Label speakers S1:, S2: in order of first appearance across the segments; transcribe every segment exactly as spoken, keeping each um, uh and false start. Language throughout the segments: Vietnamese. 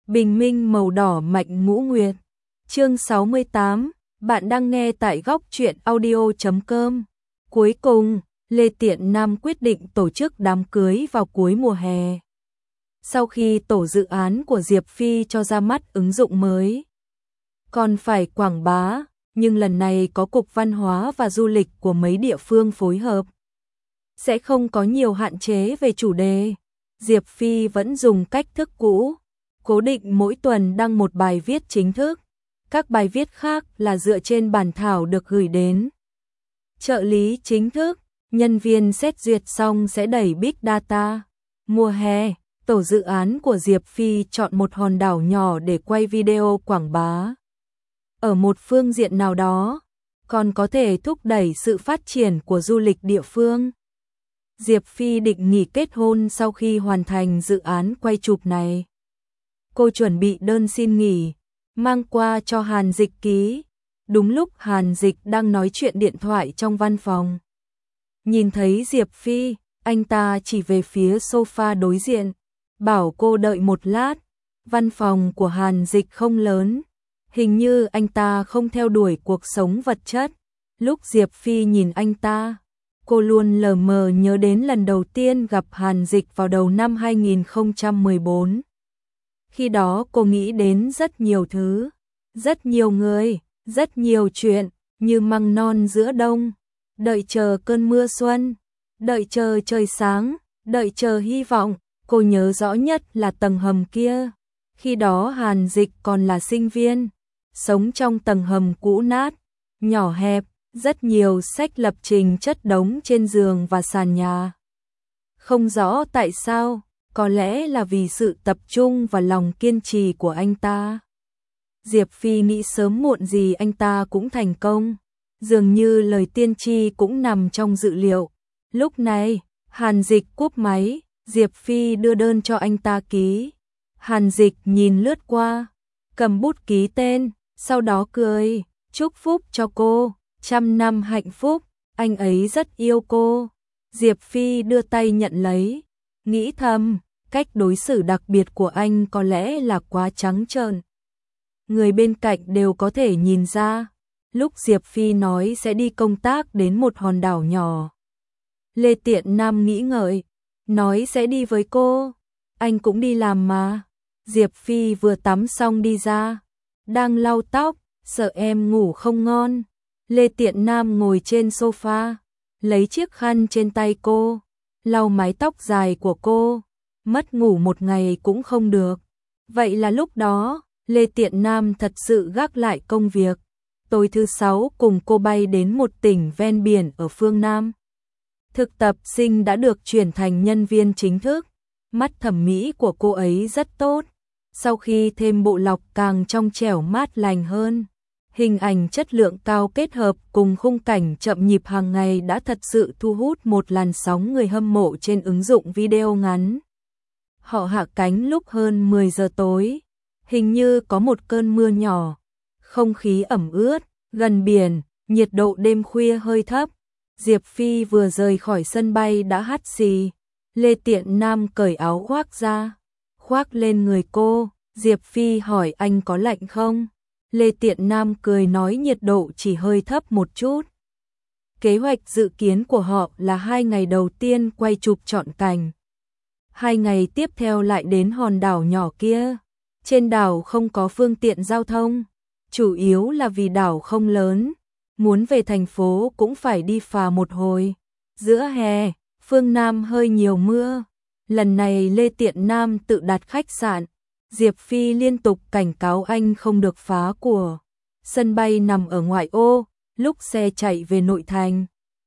S1: Bình minh màu đỏ mạnh ngũ nguyệt. Chương sáu mươi tám, bạn đang nghe tại góc truyện audio chấm com. Cuối cùng, Lê Tiện Nam quyết định tổ chức đám cưới vào cuối mùa hè. Sau khi tổ dự án của Diệp Phi cho ra mắt ứng dụng mới, còn phải quảng bá, nhưng lần này có Cục Văn hóa và Du lịch của mấy địa phương phối hợp, sẽ không có nhiều hạn chế về chủ đề. Diệp Phi vẫn dùng cách thức cũ, cố định mỗi tuần đăng một bài viết chính thức. Các bài viết khác là dựa trên bản thảo được gửi đến trợ lý chính thức, nhân viên xét duyệt xong sẽ đẩy Big Data. Mùa hè, tổ dự án của Diệp Phi chọn một hòn đảo nhỏ để quay video quảng bá. Ở một phương diện nào đó, còn có thể thúc đẩy sự phát triển của du lịch địa phương. Diệp Phi định nghỉ kết hôn sau khi hoàn thành dự án quay chụp này. Cô chuẩn bị đơn xin nghỉ, mang qua cho Hàn Dịch ký. Đúng lúc Hàn Dịch đang nói chuyện điện thoại trong văn phòng, nhìn thấy Diệp Phi, anh ta chỉ về phía sofa đối diện, bảo cô đợi một lát. Văn phòng của Hàn Dịch không lớn, hình như anh ta không theo đuổi cuộc sống vật chất. Lúc Diệp Phi nhìn anh ta, cô luôn lờ mờ nhớ đến lần đầu tiên gặp Hàn Dịch vào đầu năm hai nghìn không trăm mười bốn. Khi đó cô nghĩ đến rất nhiều thứ, rất nhiều người, rất nhiều chuyện, như măng non giữa đông, đợi chờ cơn mưa xuân, đợi chờ trời sáng, đợi chờ hy vọng. Cô nhớ rõ nhất là tầng hầm kia. Khi đó Hàn Dịch còn là sinh viên, sống trong tầng hầm cũ nát, nhỏ hẹp, rất nhiều sách lập trình chất đống trên giường và sàn nhà. Không rõ tại sao, có lẽ là vì sự tập trung và lòng kiên trì của anh ta. Diệp Phi nghĩ sớm muộn gì anh ta cũng thành công, dường như lời tiên tri cũng nằm trong dự liệu. Lúc này, Hàn Dịch cúp máy, Diệp Phi đưa đơn cho anh ta ký. Hàn Dịch nhìn lướt qua, cầm bút ký tên, sau đó cười, chúc phúc cho cô, trăm năm hạnh phúc, anh ấy rất yêu cô. Diệp Phi đưa tay nhận lấy, nghĩ thầm, cách đối xử đặc biệt của anh có lẽ là quá trắng trợn. Người bên cạnh đều có thể nhìn ra. Lúc Diệp Phi nói sẽ đi công tác đến một hòn đảo nhỏ, Lê Tiện Nam nghĩ ngợi, nói sẽ đi với cô. Anh cũng đi làm mà. Diệp Phi vừa tắm xong đi ra, đang lau tóc, sợ em ngủ không ngon. Lê Tiện Nam ngồi trên sofa, lấy chiếc khăn trên tay cô, lau mái tóc dài của cô. Mất ngủ một ngày cũng không được. Vậy là lúc đó, Lê Tiện Nam thật sự gác lại công việc. Tối thứ sáu cùng cô bay đến một tỉnh ven biển ở phương Nam. Thực tập sinh đã được chuyển thành nhân viên chính thức. Mắt thẩm mỹ của cô ấy rất tốt. Sau khi thêm bộ lọc càng trong trẻo mát lành hơn. Hình ảnh chất lượng cao kết hợp cùng khung cảnh chậm nhịp hàng ngày đã thật sự thu hút một làn sóng người hâm mộ trên ứng dụng video ngắn. Họ hạ cánh lúc hơn mười giờ tối. Hình như có một cơn mưa nhỏ. Không khí ẩm ướt, gần biển, nhiệt độ đêm khuya hơi thấp. Diệp Phi vừa rời khỏi sân bay đã hắt xì. Lê Tiện Nam cởi áo khoác ra, khoác lên người cô. Diệp Phi hỏi anh có lạnh không? Lê Tiện Nam cười nói nhiệt độ chỉ hơi thấp một chút. Kế hoạch dự kiến của họ là hai ngày đầu tiên quay chụp trọn cảnh. Hai ngày tiếp theo lại đến hòn đảo nhỏ kia. Trên đảo không có phương tiện giao thông, chủ yếu là vì đảo không lớn. Muốn về thành phố cũng phải đi phà một hồi. Giữa hè, phương Nam hơi nhiều mưa. Lần này Lê Tiện Nam tự đặt khách sạn. Diệp Phi liên tục cảnh cáo anh không được phá của. Sân bay nằm ở ngoại ô, lúc xe chạy về nội thành,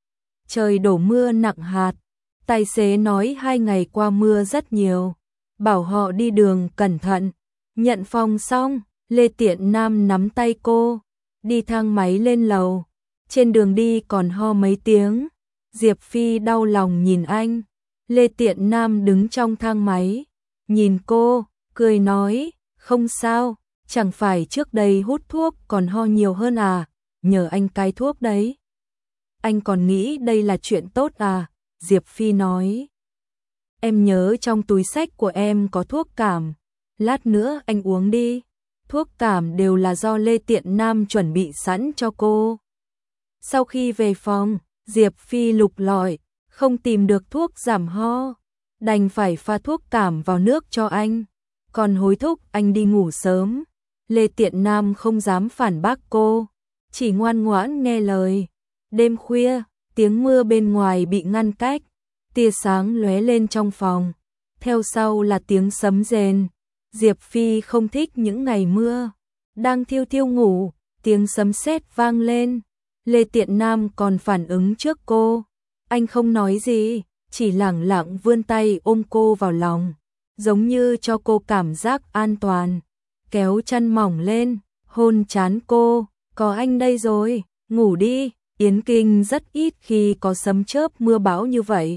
S1: trời đổ mưa nặng hạt. Tài xế nói hai ngày qua mưa rất nhiều, bảo họ đi đường cẩn thận. Nhận phòng xong, Lê Tiện Nam nắm tay cô, đi thang máy lên lầu. Trên đường đi còn ho mấy tiếng. Diệp Phi đau lòng nhìn anh. Lê Tiện Nam đứng trong thang máy, nhìn cô, cười nói, không sao, chẳng phải trước đây hút thuốc còn ho nhiều hơn à, nhờ anh cai thuốc đấy. Anh còn nghĩ đây là chuyện tốt à? Diệp Phi nói. Em nhớ trong túi xách của em có thuốc cảm. lát nữa anh uống đi. Thuốc cảm đều là do Lê Tiện Nam chuẩn bị sẵn cho cô. Sau khi về phòng, Diệp Phi lục lọi, không tìm được thuốc giảm ho, đành phải pha thuốc cảm vào nước cho anh, còn hối thúc anh đi ngủ sớm. Lê Tiện Nam không dám phản bác cô, chỉ ngoan ngoãn nghe lời. Đêm khuya, tiếng mưa bên ngoài bị ngăn cách, tia sáng lóe lên trong phòng, theo sau là tiếng sấm rền. Diệp Phi không thích những ngày mưa, đang thiêu thiêu ngủ, tiếng sấm sét vang lên. Lê Tiện Nam còn phản ứng trước cô, anh không nói gì, chỉ lẳng lặng vươn tay ôm cô vào lòng, giống như cho cô cảm giác an toàn, kéo chăn mỏng lên, hôn trán cô, có anh đây rồi, ngủ đi. Yến Kinh rất ít khi có sấm chớp mưa bão như vậy.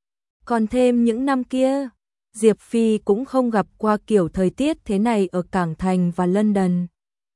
S1: Còn thêm những năm kia, Diệp Phi cũng không gặp qua kiểu thời tiết thế này ở Cảng Thành và London.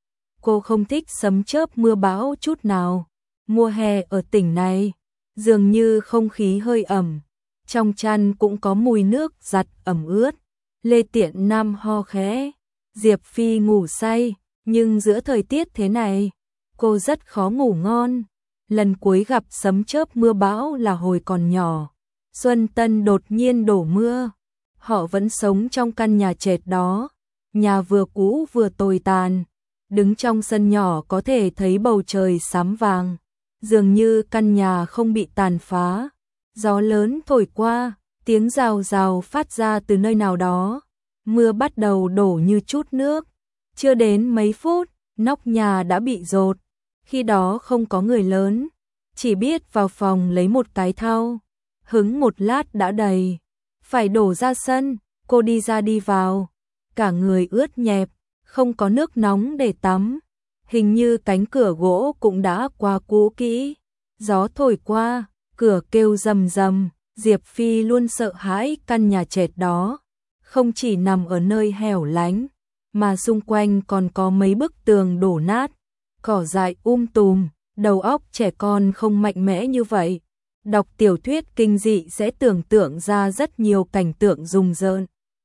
S1: Cô không thích sấm chớp mưa bão chút nào. Mùa hè ở tỉnh này, dường như không khí hơi ẩm, trong chăn cũng có mùi nước giặt ẩm ướt. Lê Tiện Nam ho khẽ, Diệp Phi ngủ say, nhưng giữa thời tiết thế này, cô rất khó ngủ ngon. Lần cuối gặp sấm chớp mưa bão là hồi còn nhỏ. Xuân Tân đột nhiên đổ mưa. Họ vẫn sống trong căn nhà trệt đó. Nhà vừa cũ vừa tồi tàn. Đứng trong sân nhỏ có thể thấy bầu trời xám vàng. Dường như căn nhà không bị tàn phá. Gió lớn thổi qua, tiếng rào rào phát ra từ nơi nào đó. Mưa bắt đầu đổ như chút nước. Chưa đến mấy phút, nóc nhà đã bị dột. Khi đó không có người lớn, chỉ biết vào phòng lấy một cái thau, hứng một lát đã đầy, phải đổ ra sân. Cô đi ra đi vào, cả người ướt nhẹp, không có nước nóng để tắm, hình như cánh cửa gỗ cũng đã qua cũ kỹ. Gió thổi qua, cửa kêu rầm rầm. Diệp Phi luôn sợ hãi căn nhà trệt đó, không chỉ nằm ở nơi hẻo lánh, mà xung quanh còn có mấy bức tường đổ nát, cỏ dại um tùm. Đầu óc trẻ con không mạnh mẽ như vậy, đọc tiểu thuyết kinh dị sẽ tưởng tượng ra rất nhiều cảnh tượng rùng rợn.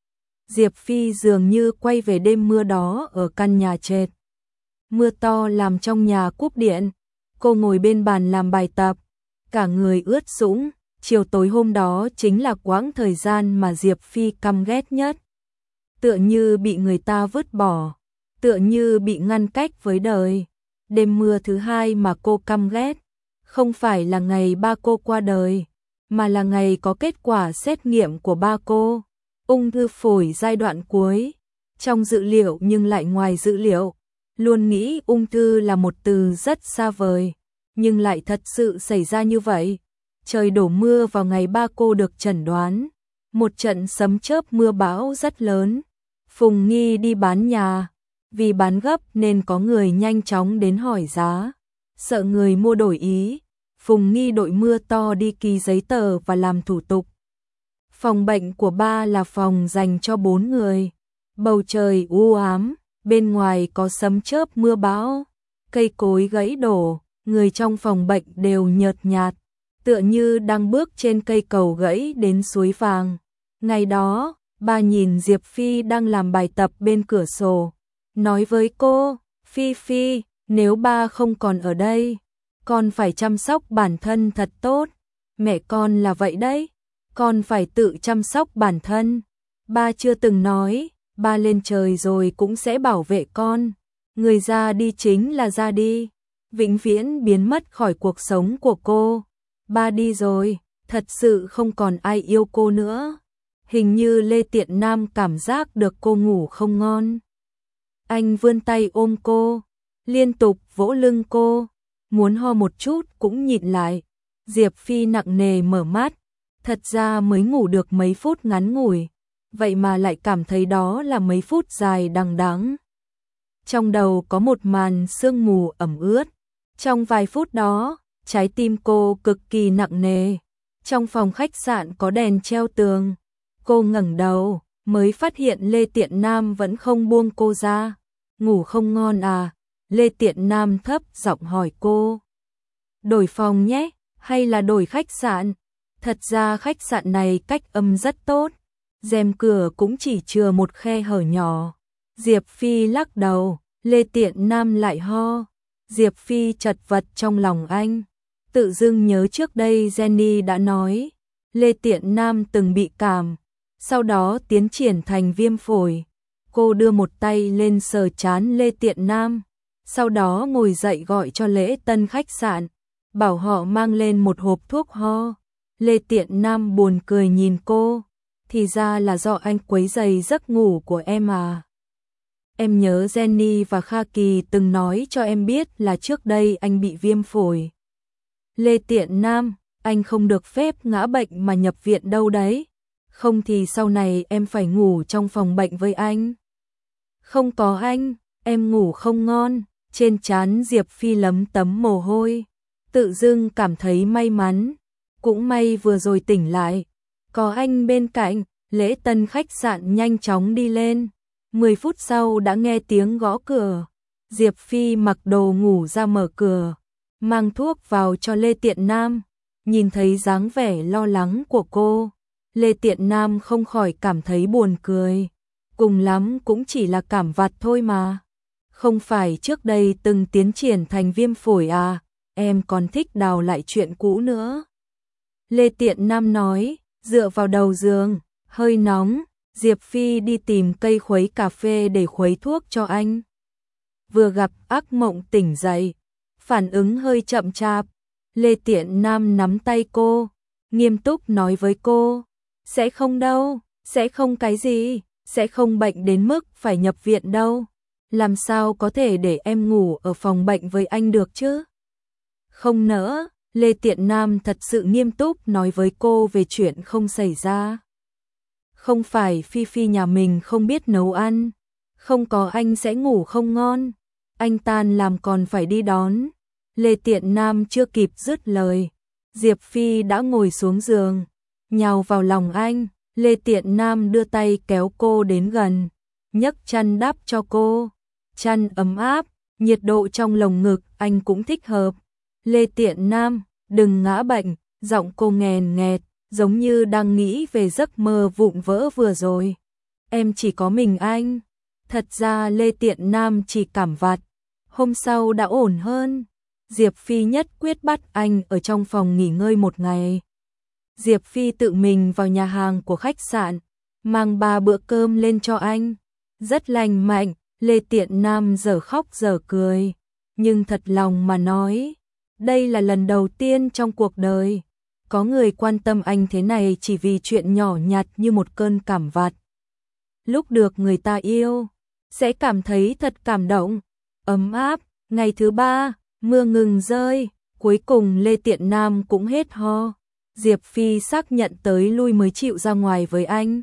S1: Diệp Phi dường như quay về đêm mưa đó ở căn nhà trệt. Mưa to làm trong nhà cúp điện, cô ngồi bên bàn làm bài tập, cả người ướt sũng. Chiều tối hôm đó chính là quãng thời gian mà Diệp Phi căm ghét nhất. Tựa như bị người ta vứt bỏ, tựa như bị ngăn cách với đời. Đêm mưa thứ hai mà cô căm ghét, không phải là ngày ba cô qua đời, mà là ngày có kết quả xét nghiệm của ba cô. Ung thư phổi giai đoạn cuối, trong dự liệu nhưng lại ngoài dự liệu. Luôn nghĩ ung thư là một từ rất xa vời, nhưng lại thật sự xảy ra như vậy. Trời đổ mưa vào ngày ba cô được chẩn đoán, một trận sấm chớp mưa bão rất lớn. Phùng Nghi đi bán nhà, vì bán gấp nên có người nhanh chóng đến hỏi giá. Sợ người mua đổi ý, Phùng Nghi đội mưa to đi ký giấy tờ và làm thủ tục. Phòng bệnh của ba là phòng dành cho bốn người. Bầu trời u ám, bên ngoài có sấm chớp mưa bão, cây cối gãy đổ, người trong phòng bệnh đều nhợt nhạt, tựa như đang bước trên cây cầu gãy đến suối vàng. Ngày đó, ba nhìn Diệp Phi đang làm bài tập bên cửa sổ, nói với cô, Phi Phi, nếu ba không còn ở đây, con phải chăm sóc bản thân thật tốt. Mẹ con là vậy đấy, con phải tự chăm sóc bản thân. Ba chưa từng nói, ba lên trời rồi cũng sẽ bảo vệ con. Người ra đi chính là ra đi, vĩnh viễn biến mất khỏi cuộc sống của cô. Ba đi rồi, thật sự không còn ai yêu cô nữa. Hình như Lê Tiện Nam cảm giác được cô ngủ không ngon. Anh vươn tay ôm cô, liên tục vỗ lưng cô, muốn ho một chút cũng nhịn lại. Diệp Phi nặng nề mở mắt, thật ra mới ngủ được mấy phút ngắn ngủi, vậy mà lại cảm thấy đó là mấy phút dài đằng đẵng. Trong đầu có một màn sương mù ẩm ướt. Trong vài phút đó, trái tim cô cực kỳ nặng nề. Trong phòng khách sạn có đèn treo tường. Cô ngẩng đầu, mới phát hiện Lê Tiện Nam vẫn không buông cô ra. Ngủ không ngon à? Lê Tiện Nam thấp giọng hỏi cô. Đổi phòng nhé, hay là đổi khách sạn? Thật ra khách sạn này cách âm rất tốt. rèm cửa cũng chỉ chừa một khe hở nhỏ. Diệp Phi lắc đầu, Lê Tiện Nam lại ho. Diệp Phi chật vật trong lòng anh. Tự dưng nhớ trước đây Jenny đã nói, Lê Tiện Nam từng bị cảm, sau đó tiến triển thành viêm phổi. Cô đưa một tay lên sờ trán Lê Tiện Nam, sau đó ngồi dậy gọi cho lễ tân khách sạn, bảo họ mang lên một hộp thuốc ho. Lê Tiện Nam buồn cười nhìn cô, thì ra là do anh quấy rầy giấc ngủ của em à. Em nhớ Jenny và Kha Kỳ từng nói cho em biết là trước đây anh bị viêm phổi. Lê Tiện Nam, anh không được phép ngã bệnh mà nhập viện đâu đấy. Không thì sau này em phải ngủ trong phòng bệnh với anh. Không có anh, em ngủ không ngon. Trên trán Diệp Phi lấm tấm mồ hôi. Tự dưng cảm thấy may mắn. Cũng may vừa rồi tỉnh lại. Có anh bên cạnh, lễ tân khách sạn nhanh chóng đi lên. Mười phút sau đã nghe tiếng gõ cửa. Diệp Phi mặc đồ ngủ ra mở cửa, mang thuốc vào cho Lê Tiện Nam. Nhìn thấy dáng vẻ lo lắng của cô, Lê Tiện Nam không khỏi cảm thấy buồn cười. Cùng lắm cũng chỉ là cảm vặt thôi mà. Không phải trước đây từng tiến triển thành viêm phổi à, em còn thích đào lại chuyện cũ nữa. Lê Tiện Nam nói, dựa vào đầu giường, hơi nóng. Diệp Phi đi tìm cây khuấy cà phê để khuấy thuốc cho anh. Vừa gặp ác mộng tỉnh dậy, phản ứng hơi chậm chạp. Lê Tiện Nam nắm tay cô, nghiêm túc nói với cô, sẽ không đâu, sẽ không cái gì, sẽ không bệnh đến mức phải nhập viện đâu. Làm sao có thể để em ngủ ở phòng bệnh với anh được chứ? Không nỡ, Lê Tiện Nam thật sự nghiêm túc nói với cô về chuyện không xảy ra. Không phải Phi Phi nhà mình không biết nấu ăn, không có anh sẽ ngủ không ngon, anh tan làm còn phải đi đón. Lê Tiện Nam chưa kịp dứt lời, Diệp Phi đã ngồi xuống giường, nhào vào lòng anh. Lê Tiện Nam đưa tay kéo cô đến gần, nhấc chăn đắp cho cô. Chăn ấm áp, nhiệt độ trong lồng ngực anh cũng thích hợp. Lê Tiện Nam, đừng ngã bệnh, giọng cô nghèn nghẹt, giống như đang nghĩ về giấc mơ vụn vỡ vừa rồi. Em chỉ có mình anh. Thật ra Lê Tiện Nam chỉ cảm vặt, hôm sau đã ổn hơn. Diệp Phi nhất quyết bắt anh ở trong phòng nghỉ ngơi một ngày. Diệp Phi tự mình vào nhà hàng của khách sạn, mang ba bữa cơm lên cho anh. Rất lành mạnh, Lê Tiện Nam giờ khóc giờ cười. Nhưng thật lòng mà nói, đây là lần đầu tiên trong cuộc đời có người quan tâm anh thế này chỉ vì chuyện nhỏ nhặt như một cơn cảm vặt. Lúc được người ta yêu, sẽ cảm thấy thật cảm động, ấm áp. Ngày thứ ba, mưa ngừng rơi, cuối cùng Lê Tiện Nam cũng hết ho. Diệp Phi xác nhận tới lui mới chịu ra ngoài với anh.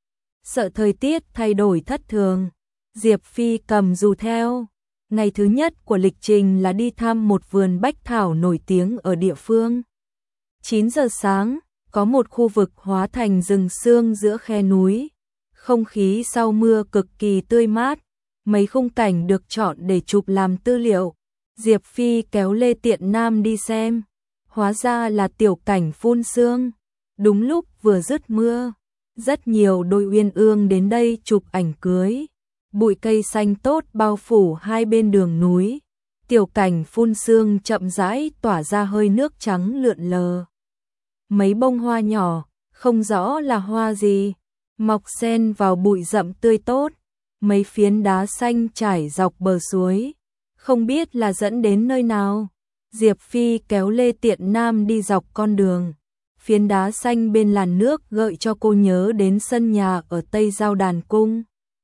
S1: Sợ thời tiết thay đổi thất thường, Diệp Phi cầm dù theo. Ngày thứ nhất của lịch trình là đi thăm một vườn bách thảo nổi tiếng ở địa phương. chín giờ sáng, có một khu vực hóa thành rừng sương giữa khe núi. Không khí sau mưa cực kỳ tươi mát, mấy khung cảnh được chọn để chụp làm tư liệu. Diệp Phi kéo Lê Tiện Nam đi xem. Hóa ra là tiểu cảnh phun sương. Đúng lúc vừa dứt mưa, rất nhiều đôi uyên ương đến đây chụp ảnh cưới. Bụi cây xanh tốt bao phủ hai bên đường núi. Tiểu cảnh phun sương chậm rãi tỏa ra hơi nước trắng lượn lờ. Mấy bông hoa nhỏ, không rõ là hoa gì, mọc xen vào bụi rậm tươi tốt. Mấy phiến đá xanh trải dọc bờ suối, không biết là dẫn đến nơi nào. Diệp Phi kéo Lê Tiện Nam đi dọc con đường. Phiến đá xanh bên làn nước gợi cho cô nhớ đến sân nhà ở Tây Giao Đàn Cung.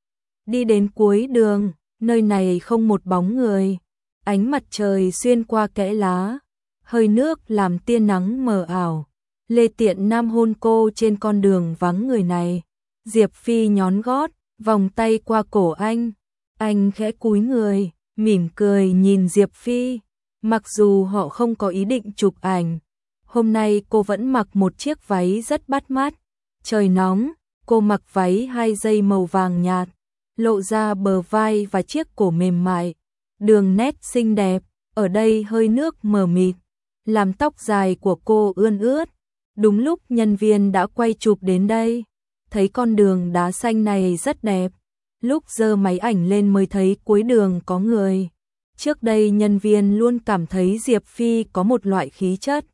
S1: Đi đến cuối đường, nơi này không một bóng người. Ánh mặt trời xuyên qua kẽ lá, hơi nước làm tia nắng mờ ảo. Lê Tiện Nam hôn cô trên con đường vắng người này. Diệp Phi nhón gót, vòng tay qua cổ anh. Anh khẽ cúi người, mỉm cười nhìn Diệp Phi. Mặc dù họ không có ý định chụp ảnh, hôm nay cô vẫn mặc một chiếc váy rất bắt mắt. Trời nóng, cô mặc váy hai dây màu vàng nhạt, lộ ra bờ vai và chiếc cổ mềm mại. Đường nét xinh đẹp, ở đây hơi nước mờ mịt, làm tóc dài của cô ươn ướt. Đúng lúc nhân viên đã quay chụp đến đây, thấy con đường đá xanh này rất đẹp. Lúc giơ máy ảnh lên mới thấy cuối đường có người. Trước đây nhân viên luôn cảm thấy Diệp Phi có một loại khí chất.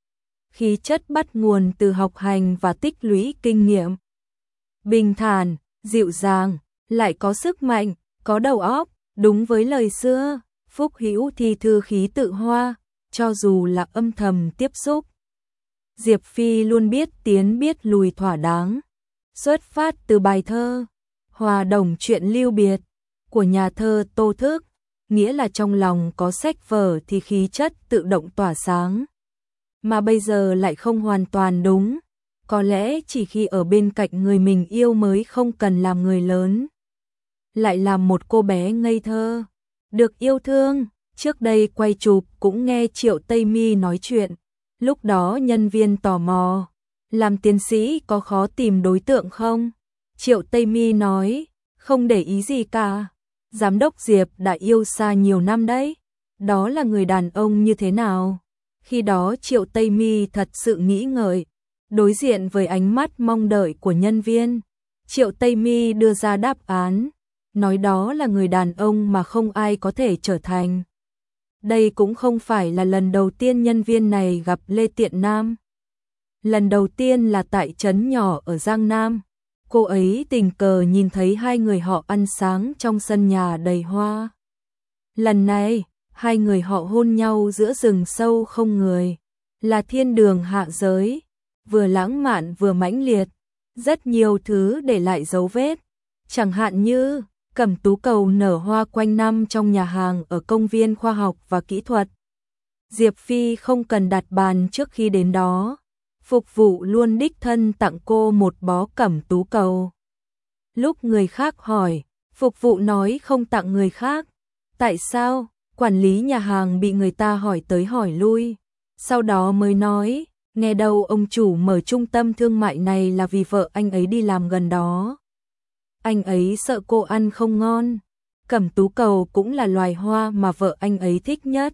S1: Khí chất bắt nguồn từ học hành và tích lũy kinh nghiệm. Bình thản, dịu dàng, lại có sức mạnh, có đầu óc, đúng với lời xưa, phúc hữu thì thư khí tự hoa, cho dù là âm thầm tiếp xúc. Diệp Phi luôn biết tiến biết lùi thỏa đáng. Xuất phát từ bài thơ Hòa Đồng Chuyện Lưu Biệt của nhà thơ Tô Thức, nghĩa là trong lòng có sách vở thì khí chất tự động tỏa sáng. Mà bây giờ lại không hoàn toàn đúng, có lẽ chỉ khi ở bên cạnh người mình yêu mới không cần làm người lớn. Lại làm một cô bé ngây thơ, được yêu thương. Trước đây quay chụp cũng nghe Triệu Tây Mi nói chuyện, lúc đó nhân viên tò mò, làm tiến sĩ có khó tìm đối tượng không? Triệu Tây Mi nói, không để ý gì cả. Giám đốc Diệp đã yêu xa nhiều năm đấy. Đó là người đàn ông như thế nào? Khi đó Triệu Tây Mi thật sự nghĩ ngợi, đối diện với ánh mắt mong đợi của nhân viên. Triệu Tây Mi đưa ra đáp án, nói đó là người đàn ông mà không ai có thể trở thành. Đây cũng không phải là lần đầu tiên nhân viên này gặp Lê Tiện Nam. Lần đầu tiên là tại trấn nhỏ ở Giang Nam. Cô ấy tình cờ nhìn thấy hai người họ ăn sáng trong sân nhà đầy hoa. Lần này, hai người họ hôn nhau giữa rừng sâu không người, là thiên đường hạ giới, vừa lãng mạn vừa mãnh liệt, rất nhiều thứ để lại dấu vết, chẳng hạn như cẩm tú cầu nở hoa quanh năm trong nhà hàng ở công viên khoa học và kỹ thuật. Diệp Phi không cần đặt bàn trước khi đến đó, phục vụ luôn đích thân tặng cô một bó cẩm tú cầu. Lúc người khác hỏi, phục vụ nói không tặng người khác. Tại sao? Quản lý nhà hàng bị người ta hỏi tới hỏi lui, sau đó mới nói, nghe đâu ông chủ mở trung tâm thương mại này là vì vợ anh ấy đi làm gần đó. Anh ấy sợ cô ăn không ngon. Cẩm tú cầu cũng là loài hoa mà vợ anh ấy thích nhất,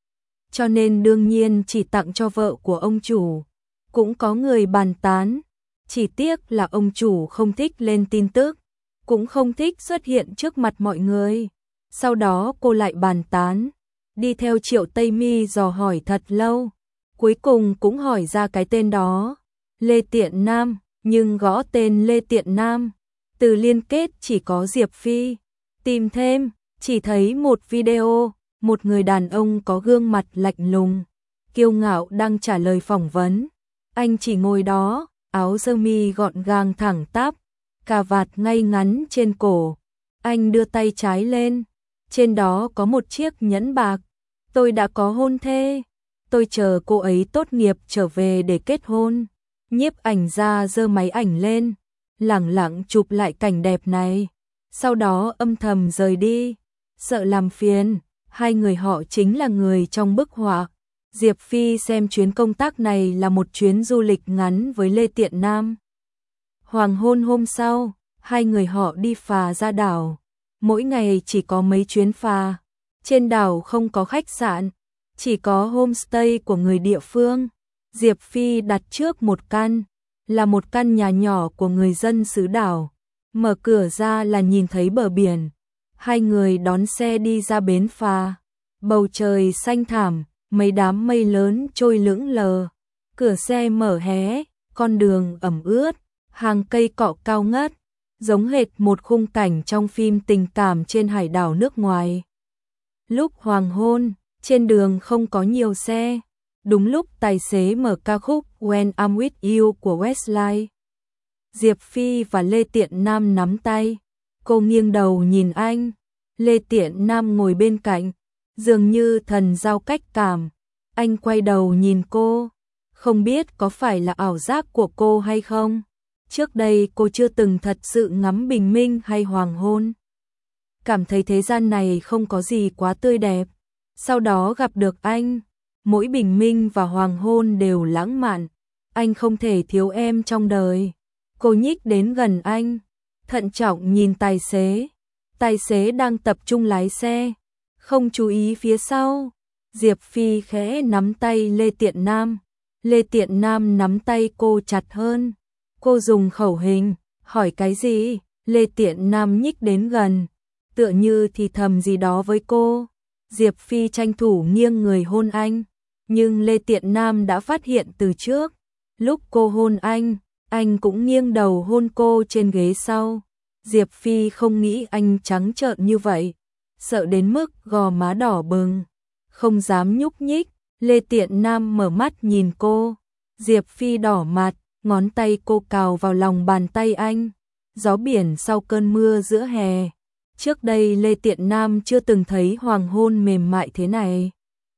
S1: cho nên đương nhiên chỉ tặng cho vợ của ông chủ. Cũng có người bàn tán, chỉ tiếc là ông chủ không thích lên tin tức, cũng không thích xuất hiện trước mặt mọi người. Sau đó cô lại bàn tán, đi theo Triệu Tây Mi dò hỏi thật lâu, cuối cùng cũng hỏi ra cái tên đó, Lê Tiện Nam, nhưng gõ tên Lê Tiện Nam, từ liên kết chỉ có Diệp Phi. Tìm thêm, chỉ thấy một video, một người đàn ông có gương mặt lạnh lùng, kiêu ngạo đang trả lời phỏng vấn. Anh chỉ ngồi đó, áo sơ mi gọn gàng thẳng tắp, cà vạt ngay ngắn trên cổ. Anh đưa tay trái lên, trên đó có một chiếc nhẫn bạc. Tôi đã có hôn thê, tôi chờ cô ấy tốt nghiệp trở về để kết hôn. Nhiếp ảnh gia giơ máy ảnh lên, lẳng lặng chụp lại cảnh đẹp này, sau đó âm thầm rời đi, sợ làm phiền. Hai người họ chính là người trong bức họa. Diệp Phi xem chuyến công tác này là một chuyến du lịch ngắn với Lê Tiện Nam. Hoàng hôn hôm sau, hai người họ đi phà ra đảo. Mỗi ngày chỉ có mấy chuyến phà. Trên đảo không có khách sạn, chỉ có homestay của người địa phương. Diệp Phi đặt trước một căn, là một căn nhà nhỏ của người dân xứ đảo. Mở cửa ra là nhìn thấy bờ biển. Hai người đón xe đi ra bến phà. Bầu trời xanh thẳm, mấy đám mây lớn trôi lững lờ. Cửa xe mở hé, con đường ẩm ướt, hàng cây cọ cao ngất, giống hệt một khung cảnh trong phim tình cảm trên hải đảo nước ngoài. Lúc hoàng hôn, trên đường không có nhiều xe. Đúng lúc tài xế mở ca khúc When I'm With You của Westlife. Diệp Phi và Lê Tiện Nam nắm tay. Cô nghiêng đầu nhìn anh. Lê Tiện Nam ngồi bên cạnh, dường như thần giao cách cảm. Anh quay đầu nhìn cô, không biết có phải là ảo giác của cô hay không. Trước đây cô chưa từng thật sự ngắm bình minh hay hoàng hôn. Cảm thấy thế gian này không có gì quá tươi đẹp. Sau đó gặp được anh, mỗi bình minh và hoàng hôn đều lãng mạn. Anh không thể thiếu em trong đời. Cô nhích đến gần anh, thận trọng nhìn tài xế. Tài xế đang tập trung lái xe, không chú ý phía sau. Diệp Phi khẽ nắm tay Lê Tiện Nam. Lê Tiện Nam nắm tay cô chặt hơn. Cô dùng khẩu hình, Hỏi cái gì? Lê Tiện Nam nhích đến gần, tựa như thì thầm gì đó với cô. Diệp Phi tranh thủ nghiêng người hôn anh, nhưng Lê Tiện Nam đã phát hiện từ trước. Lúc cô hôn anh, anh cũng nghiêng đầu hôn cô trên ghế sau. Diệp Phi không nghĩ anh trắng trợn như vậy, sợ đến mức gò má đỏ bừng, không dám nhúc nhích. Lê Tiện Nam mở mắt nhìn cô, Diệp Phi đỏ mặt, ngón tay cô cào vào lòng bàn tay anh. Gió biển sau cơn mưa giữa hè. Trước đây Lê Tiện Nam chưa từng thấy hoàng hôn mềm mại thế này.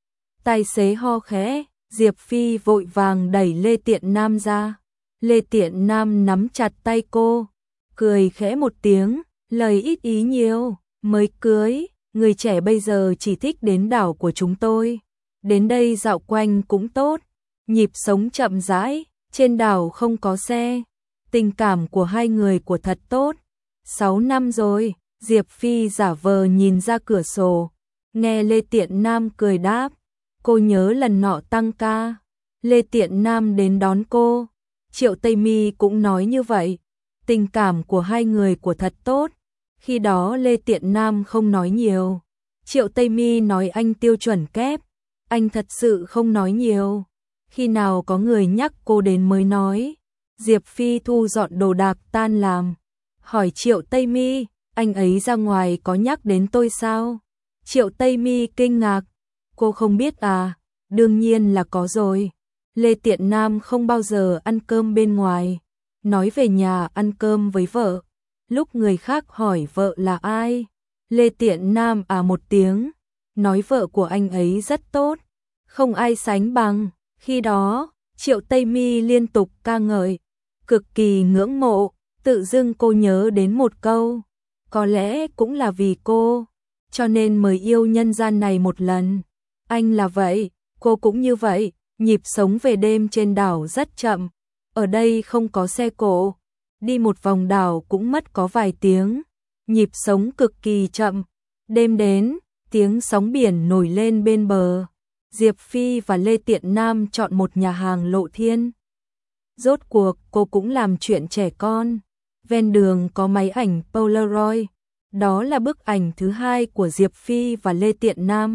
S1: Tài xế ho khẽ, Diệp Phi vội vàng đẩy Lê Tiện Nam ra. Lê Tiện Nam nắm chặt tay cô, cười khẽ một tiếng, lời ít ý nhiều, mới cưới, người trẻ bây giờ chỉ thích đến đảo của chúng tôi. Đến đây dạo quanh cũng tốt, nhịp sống chậm rãi, trên đảo không có xe. Tình cảm của hai người của thật tốt. Sáu năm rồi, Diệp Phi giả vờ nhìn ra cửa sổ, nghe Lê Tiện Nam cười đáp. Cô nhớ lần nọ tăng ca, Lê Tiện Nam đến đón cô. Triệu Tây Mi cũng nói như vậy. Tình cảm của hai người của thật tốt. Khi đó Lê Tiện Nam không nói nhiều. Triệu Tây Mi nói anh tiêu chuẩn kép. Anh thật sự không nói nhiều. Khi nào có người nhắc cô đến mới nói. Diệp Phi thu dọn đồ đạc tan làm, hỏi Triệu Tây Mi, anh ấy ra ngoài có nhắc đến tôi sao? Triệu Tây Mi kinh ngạc, cô không biết à? Đương nhiên là có rồi. Lê Tiện Nam không bao giờ ăn cơm bên ngoài, nói về nhà ăn cơm với vợ. Lúc người khác hỏi vợ là ai, Lê Tiện Nam à một tiếng, nói vợ của anh ấy rất tốt, không ai sánh bằng. Khi đó, Triệu Tây Mi liên tục ca ngợi, cực kỳ ngưỡng mộ. Tự dưng cô nhớ đến một câu, có lẽ cũng là vì cô, cho nên mới yêu nhân gian này một lần. Anh là vậy, cô cũng như vậy. Nhịp sống về đêm trên đảo rất chậm, ở đây không có xe cộ, đi một vòng đảo cũng mất có vài tiếng. Nhịp sống cực kỳ chậm. Đêm đến, tiếng sóng biển nổi lên bên bờ. Diệp Phi và Lê Tiện Nam chọn một nhà hàng lộ thiên. Rốt cuộc cô cũng làm chuyện trẻ con. Ven đường có máy ảnh Polaroid. Đó là bức ảnh thứ hai của Diệp Phi và Lê Tiện Nam.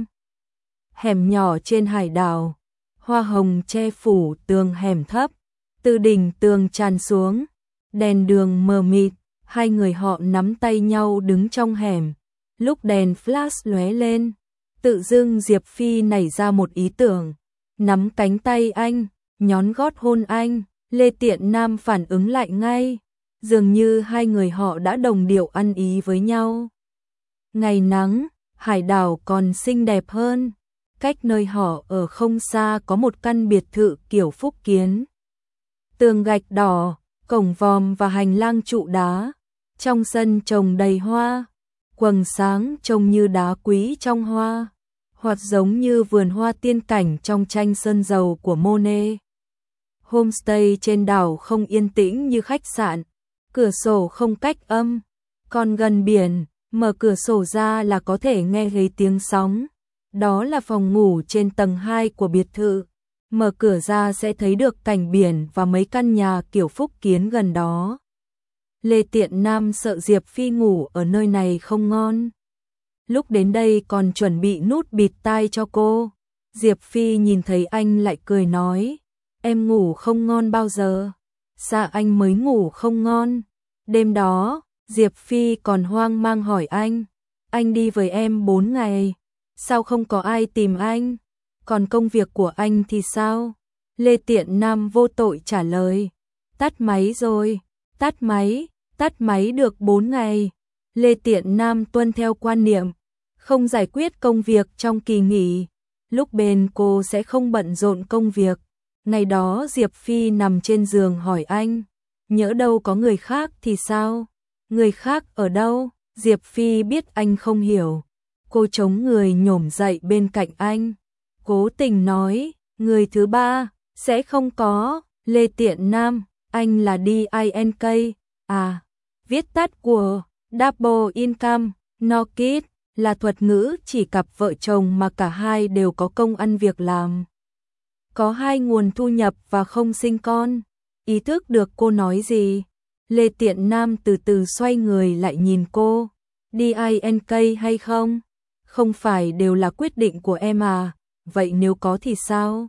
S1: Hẻm nhỏ trên hải đảo, hoa hồng che phủ tường hẻm thấp, từ đỉnh tường tràn xuống, đèn đường mờ mịt, hai người họ nắm tay nhau đứng trong hẻm. Lúc đèn flash lóe lên, tự dưng Diệp Phi nảy ra một ý tưởng, nắm cánh tay anh, nhón gót hôn anh. Lê Tiện Nam phản ứng lại ngay, dường như hai người họ đã đồng điệu ăn ý với nhau. Ngày nắng, hải đảo còn xinh đẹp hơn. Cách nơi họ ở không xa có một căn biệt thự kiểu Phúc Kiến. Tường gạch đỏ, cổng vòm và hành lang trụ đá. Trong sân trồng đầy hoa, quầng sáng trông như đá quý trong hoa, hoặc giống như vườn hoa tiên cảnh trong tranh sơn dầu của Monet. Homestay trên đảo không yên tĩnh như khách sạn, cửa sổ không cách âm, còn gần biển, mở cửa sổ ra là có thể nghe thấy tiếng sóng. Đó là phòng ngủ trên tầng hai của biệt thự, mở cửa ra sẽ thấy được cảnh biển và mấy căn nhà kiểu Phúc Kiến gần đó. Lê Tiện Nam sợ Diệp Phi ngủ ở nơi này không ngon. Lúc đến đây còn chuẩn bị nút bịt tai cho cô. Diệp Phi nhìn thấy anh lại cười nói, em ngủ không ngon bao giờ. Sao anh mới ngủ không ngon? Đêm đó, Diệp Phi còn hoang mang hỏi anh, anh đi với em bốn ngày, sao không có ai tìm anh? Còn công việc của anh thì sao? Lê Tiện Nam vô tội trả lời, tắt máy rồi, tắt máy, tắt máy được bốn ngày. Lê Tiện Nam tuân theo quan niệm, không giải quyết công việc trong kỳ nghỉ, lúc bên cô sẽ không bận rộn công việc. Ngày đó Diệp Phi nằm trên giường hỏi anh, nhỡ đâu có người khác thì sao? Người khác ở đâu? Diệp Phi biết anh không hiểu. Cô chống người nhổm dậy bên cạnh anh, cố tình nói, người thứ ba, sẽ không có. Lê Tiện Nam, anh là đê i en ca, à, viết tắt của Double Income, No Kid, là thuật ngữ chỉ cặp vợ chồng mà cả hai đều có công ăn việc làm, có hai nguồn thu nhập và không sinh con. Ý thức được cô nói gì, Lê Tiện Nam từ từ xoay người lại nhìn cô. Đi i en ca hay không? Không phải đều là quyết định của em à, vậy nếu có thì sao?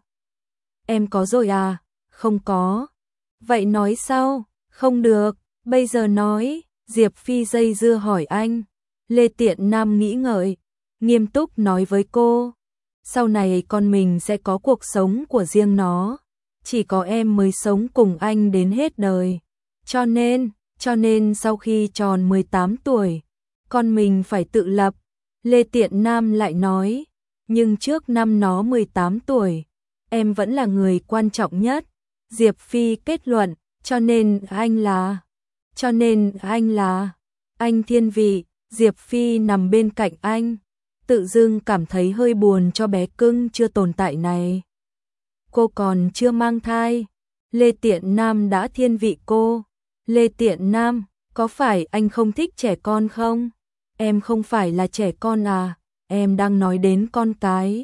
S1: Em có rồi à? Không có. Vậy nói sao? Không được, bây giờ nói. Diệp Phi dây dưa hỏi anh. Lê Tiện Nam nghĩ ngợi, nghiêm túc nói với cô. Sau này con mình sẽ có cuộc sống của riêng nó. Chỉ có em mới sống cùng anh đến hết đời. Cho nên, cho nên sau khi tròn mười tám tuổi, con mình phải tự lập. Lê Tiện Nam lại nói, nhưng trước năm nó mười tám tuổi, em vẫn là người quan trọng nhất. Diệp Phi kết luận, cho nên anh là, cho nên anh là, anh thiên vị. Diệp Phi nằm bên cạnh anh, tự dưng cảm thấy hơi buồn cho bé cưng chưa tồn tại này. Cô còn chưa mang thai, Lê Tiện Nam đã thiên vị cô. Lê Tiện Nam, có phải anh không thích trẻ con không? Em không phải là trẻ con à, em đang nói đến con cái.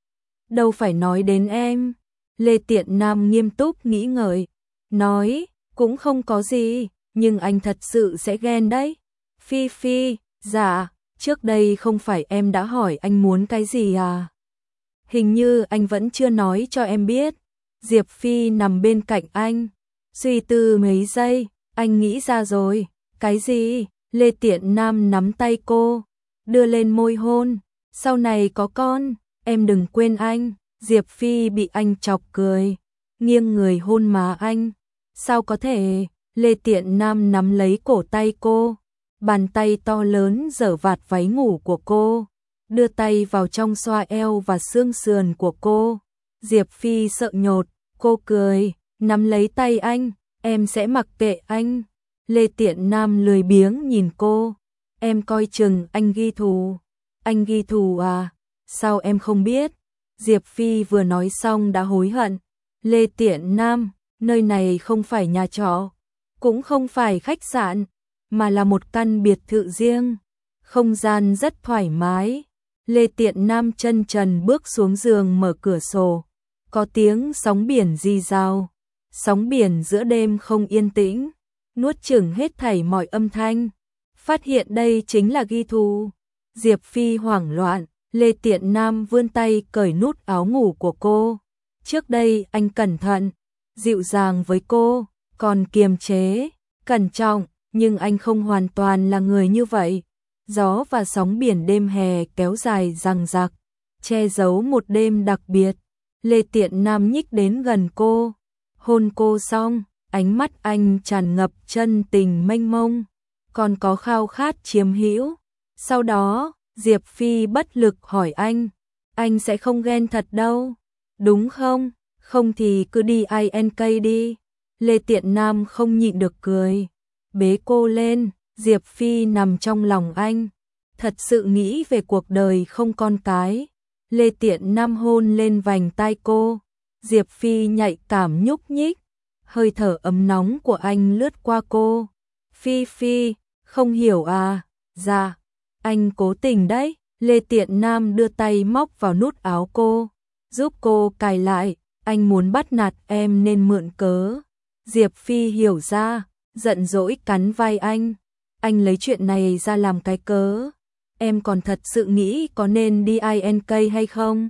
S1: Đâu phải nói đến em. Lê Tiện Nam nghiêm túc nghĩ ngợi, nói, cũng không có gì, nhưng anh thật sự sẽ ghen đấy. Phi Phi, dạ, trước đây không phải em đã hỏi anh muốn cái gì à? Hình như anh vẫn chưa nói cho em biết. Diệp Phi nằm bên cạnh anh, suy tư mấy giây, anh nghĩ ra rồi. Cái gì? Lê Tiện Nam nắm tay cô, đưa lên môi hôn. Sau này có con, em đừng quên anh. Diệp Phi bị anh chọc cười, nghiêng người hôn má anh. Sao có thể? Lê Tiện Nam nắm lấy cổ tay cô, bàn tay to lớn giở vạt váy ngủ của cô, đưa tay vào trong xoa eo và xương sườn của cô. Diệp Phi sợ nhột, cô cười, nắm lấy tay anh, em sẽ mặc kệ anh. Lê Tiện Nam lười biếng nhìn cô, em coi chừng anh ghi thù. Anh ghi thù à? Sao em không biết? Diệp Phi vừa nói xong đã hối hận. Lê Tiện Nam, nơi này không phải nhà trọ, cũng không phải khách sạn, mà là một căn biệt thự riêng, không gian rất thoải mái. Lê Tiện Nam chân trần bước xuống giường, mở cửa sổ, có tiếng sóng biển rì rào. Sóng biển giữa đêm không yên tĩnh, nuốt chửng hết thảy mọi âm thanh. Phát hiện đây chính là ghi thù. Diệp Phi hoảng loạn. Lê Tiện Nam vươn tay cởi nút áo ngủ của cô. Trước đây anh cẩn thận, dịu dàng với cô, còn kiềm chế, cẩn trọng, nhưng anh không hoàn toàn là người như vậy. Gió và sóng biển đêm hè kéo dài dằng dặc, che giấu một đêm đặc biệt. Lê Tiện Nam nhích đến gần cô, hôn cô xong, ánh mắt anh tràn ngập chân tình mênh mông, còn có khao khát chiếm hữu. Sau đó, Diệp Phi bất lực hỏi anh, anh sẽ không ghen thật đâu, đúng không? Không thì cứ đi i en ca đi. Lê Tiện Nam không nhịn được cười, bế cô lên. Diệp Phi nằm trong lòng anh, thật sự nghĩ về cuộc đời không con cái. Lê Tiện Nam hôn lên vành tai cô, Diệp Phi nhạy cảm nhúc nhích, hơi thở ấm nóng của anh lướt qua cô. Phi Phi, không hiểu à? Dạ, anh cố tình đấy. Lê Tiện Nam đưa tay móc vào nút áo cô, giúp cô cài lại. Anh muốn bắt nạt em nên mượn cớ. Diệp Phi hiểu ra, giận dỗi cắn vai anh. Anh lấy chuyện này ra làm cái cớ. Em còn thật sự nghĩ có nên đi i en ca hay không?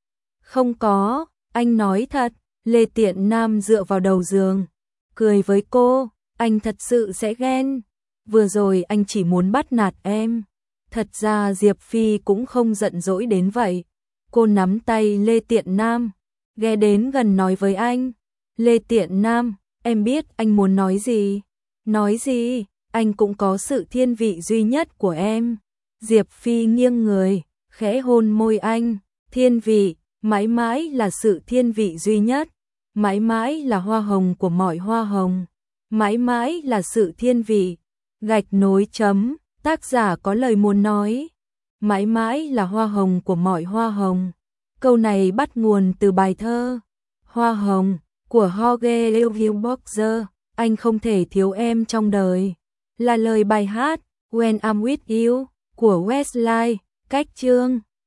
S1: Không có, anh nói thật. Lê Tiện Nam dựa vào đầu giường, cười với cô. Anh thật sự sẽ ghen. Vừa rồi anh chỉ muốn bắt nạt em. Thật ra Diệp Phi cũng không giận dỗi đến vậy. Cô nắm tay Lê Tiện Nam, ghé đến gần nói với anh. Lê Tiện Nam, em biết anh muốn nói gì. Nói gì? Anh cũng có sự thiên vị duy nhất của em. Diệp Phi nghiêng người, khẽ hôn môi anh. Thiên vị, mãi mãi là sự thiên vị duy nhất. Mãi mãi là hoa hồng của mọi hoa hồng. Mãi mãi là sự thiên vị. Gạch nối chấm, tác giả có lời muốn nói. Mãi mãi là hoa hồng của mọi hoa hồng. Câu này bắt nguồn từ bài thơ Hoa hồng của Jorge Luis Borges. Anh không thể thiếu em trong đời, là lời bài hát When I'm With You của Westlife. Cách chương